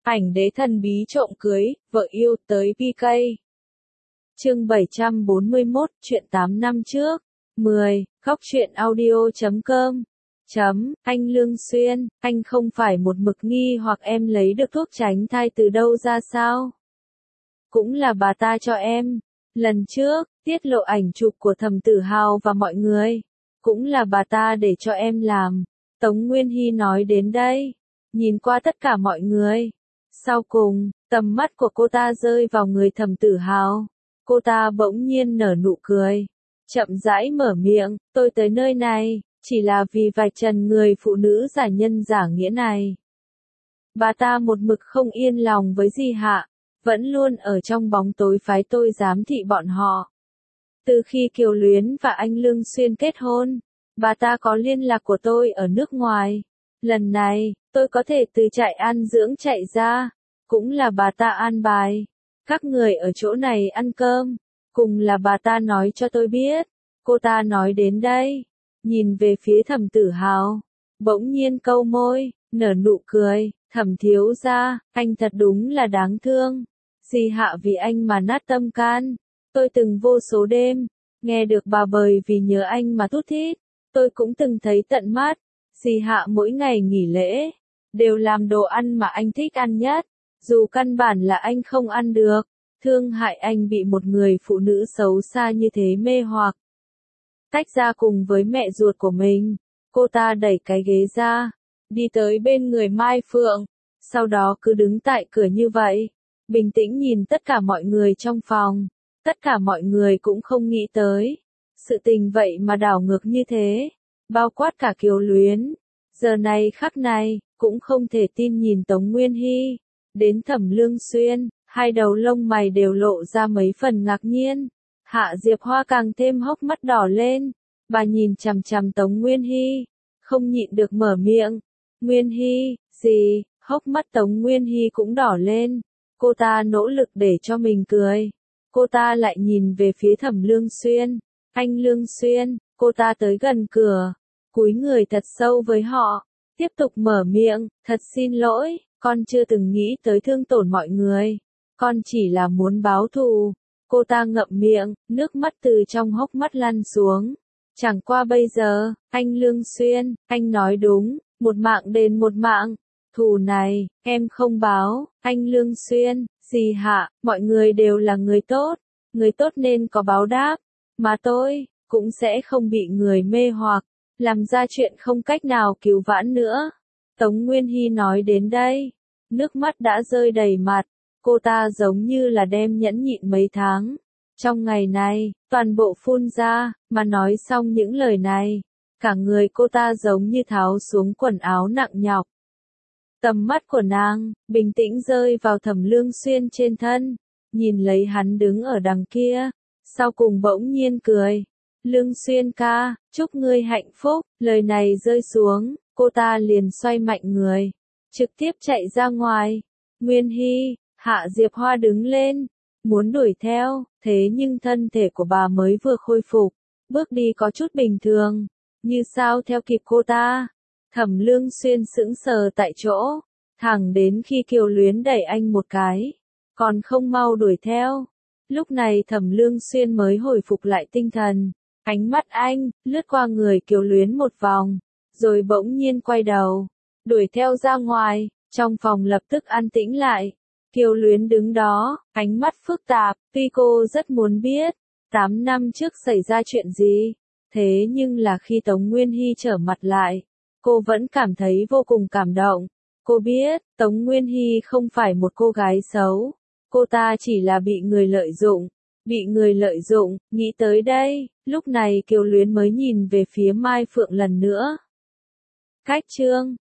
Ảnh đế thần bí trộm cưới, vợ yêu tới PK. Chương 741, chuyện 8 năm trước. 10. Góc truyện audio.com. Anh Lương Xuyên, anh không phải một mực nghi hoặc em lấy được thuốc tránh thai từ đâu ra sao? Cũng là bà ta cho em. Lần trước, tiết lộ ảnh chụp của Thẩm Tử Hào và mọi người. Cũng là bà ta để cho em làm. Tống Nguyên Hy nói đến đây. Nhìn qua tất cả mọi người. Sau cùng, tầm mắt của cô ta rơi vào người Thẩm Tử Hào. Cô ta bỗng nhiên nở nụ cười. Chậm rãi mở miệng, tôi tới nơi này, chỉ là vì vạch trần người phụ nữ giả nhân giả nghĩa này. Bà ta một mực không yên lòng với Di Hạ, vẫn luôn ở trong bóng tối phái tôi giám thị bọn họ. Từ khi Kiều Luyến và anh Lương Xuyên kết hôn, bà ta có liên lạc của tôi ở nước ngoài. Lần này, tôi có thể từ trại an dưỡng chạy ra, cũng là bà ta an bài. Các người ở chỗ này ăn cơm, cùng là bà ta nói cho tôi biết. Cô ta nói đến đây, nhìn về phía Thẩm Tử Hào, bỗng nhiên câu môi, nở nụ cười, Thẩm thiếu gia, anh thật đúng là đáng thương. Di Hạ vì anh mà nát tâm can. Tôi từng vô số đêm, nghe được bà bời vì nhớ anh mà thút thít. Tôi cũng từng thấy tận mắt, Di Hạ mỗi ngày nghỉ lễ, đều làm đồ ăn mà anh thích ăn nhất. Dù căn bản là anh không ăn được, thương hại anh bị một người phụ nữ xấu xa như thế mê hoặc. Tách ra cùng với mẹ ruột của mình, cô ta đẩy cái ghế ra, đi tới bên người Mai Phượng, sau đó cứ đứng tại cửa như vậy, bình tĩnh nhìn tất cả mọi người trong phòng. Tất cả mọi người cũng không nghĩ tới, sự tình vậy mà đảo ngược như thế, bao quát cả Kiều Luyến. Giờ này khắc này, cũng không thể tin nhìn Tống Nguyên Hy, đến Thẩm Lương Xuyên, hai đầu lông mày đều lộ ra mấy phần ngạc nhiên. Hạ Diệp Hoa càng thêm hốc mắt đỏ lên, bà nhìn chằm chằm Tống Nguyên Hy, không nhịn được mở miệng. Nguyên Hy, gì? Hốc mắt Tống Nguyên Hy cũng đỏ lên, cô ta nỗ lực để cho mình cười. Cô ta lại nhìn về phía Thẩm Lương Xuyên. Anh Lương Xuyên, cô ta tới gần cửa, cúi người thật sâu với họ, tiếp tục mở miệng, thật xin lỗi, con chưa từng nghĩ tới thương tổn mọi người, con chỉ là muốn báo thù. Cô ta ngậm miệng, nước mắt từ trong hốc mắt lăn xuống. Chẳng qua bây giờ, anh Lương Xuyên, anh nói đúng, một mạng đền một mạng. Thù này, em không báo, anh Lương Xuyên, Di Hạ, mọi người đều là người tốt nên có báo đáp, mà tôi, cũng sẽ không bị người mê hoặc, làm ra chuyện không cách nào cứu vãn nữa. Tống Nguyên Hy nói đến đây, nước mắt đã rơi đầy mặt, cô ta giống như là đem nhẫn nhịn mấy tháng. Trong ngày này, toàn bộ phun ra, mà nói xong những lời này, cả người cô ta giống như tháo xuống quần áo nặng nhọc. Tầm mắt của nàng, bình tĩnh rơi vào Thẩm Lương Xuyên trên thân, nhìn lấy hắn đứng ở đằng kia, sau cùng bỗng nhiên cười. Lương Xuyên ca, chúc ngươi hạnh phúc, lời này rơi xuống, cô ta liền xoay mạnh người, trực tiếp chạy ra ngoài. Nguyên Hy, Hạ Diệp Hoa đứng lên, muốn đuổi theo, thế nhưng thân thể của bà mới vừa khôi phục, bước đi có chút bình thường, như sao theo kịp cô ta. Thẩm Lương Xuyên sững sờ tại chỗ, thẳng đến khi Kiều Luyến đẩy anh một cái, còn không mau đuổi theo. Lúc này Thẩm Lương Xuyên mới hồi phục lại tinh thần, ánh mắt anh lướt qua người Kiều Luyến một vòng, rồi bỗng nhiên quay đầu, đuổi theo ra ngoài. Trong phòng lập tức an tĩnh lại. Kiều Luyến đứng đó, ánh mắt phức tạp, tuy cô rất muốn biết, 8 năm trước xảy ra chuyện gì, thế nhưng là khi Tống Nguyên Hy trở mặt lại, cô vẫn cảm thấy vô cùng cảm động. Cô biết, Tống Nguyên Hy không phải một cô gái xấu, cô ta chỉ là bị người lợi dụng, nghĩ tới đây, lúc này Kiều Luyến mới nhìn về phía Mai Phượng lần nữa. Cách chương